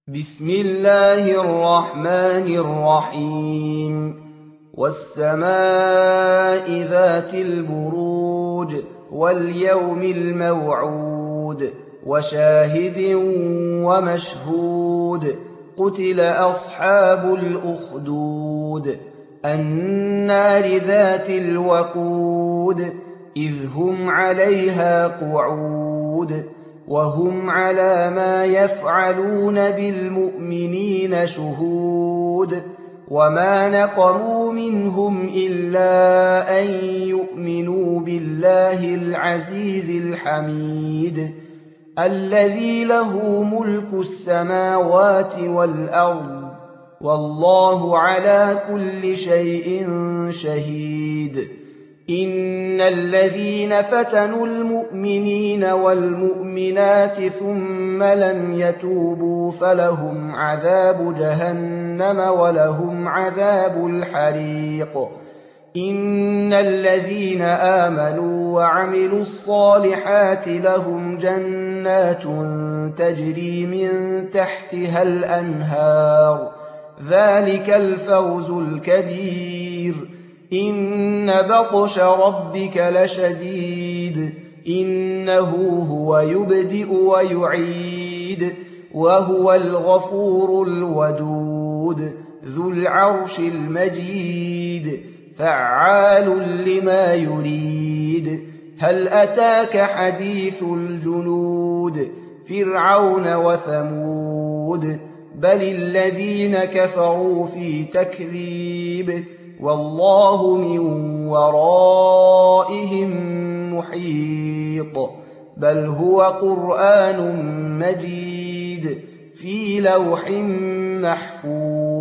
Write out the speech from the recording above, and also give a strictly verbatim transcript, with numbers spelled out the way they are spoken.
بسم الله الرحمن الرحيم والسماء ذات البروج واليوم الموعود وشاهد ومشهود قتل أصحاب الأخدود النار ذات الوقود إذ هم عليها قعود وهم على ما يفعلون بالمؤمنين شهود وما نقموا منهم إلا أن يؤمنوا بالله العزيز الحميد الذي له ملك السماوات والأرض والله على كل شيء شهيد إن الذين فتنوا المؤمنين والمؤمنات ثم لم يتوبوا فلهم عذاب جهنم ولهم عذاب الحريق إن الذين آمنوا وعملوا الصالحات لهم جنات تجري من تحتها الأنهار ذلك الفوز الكبير إن بطش ربك لشديد إنه هو يبدئ ويعيد وهو الغفور الودود ذو العرش المجيد فعال لما يريد هل أتاك حديث الجنود فرعون وثمود بل الذين كفروا في تكذيب والله من ورائهم محيط بل هو قرآن مجيد في لوح محفوظ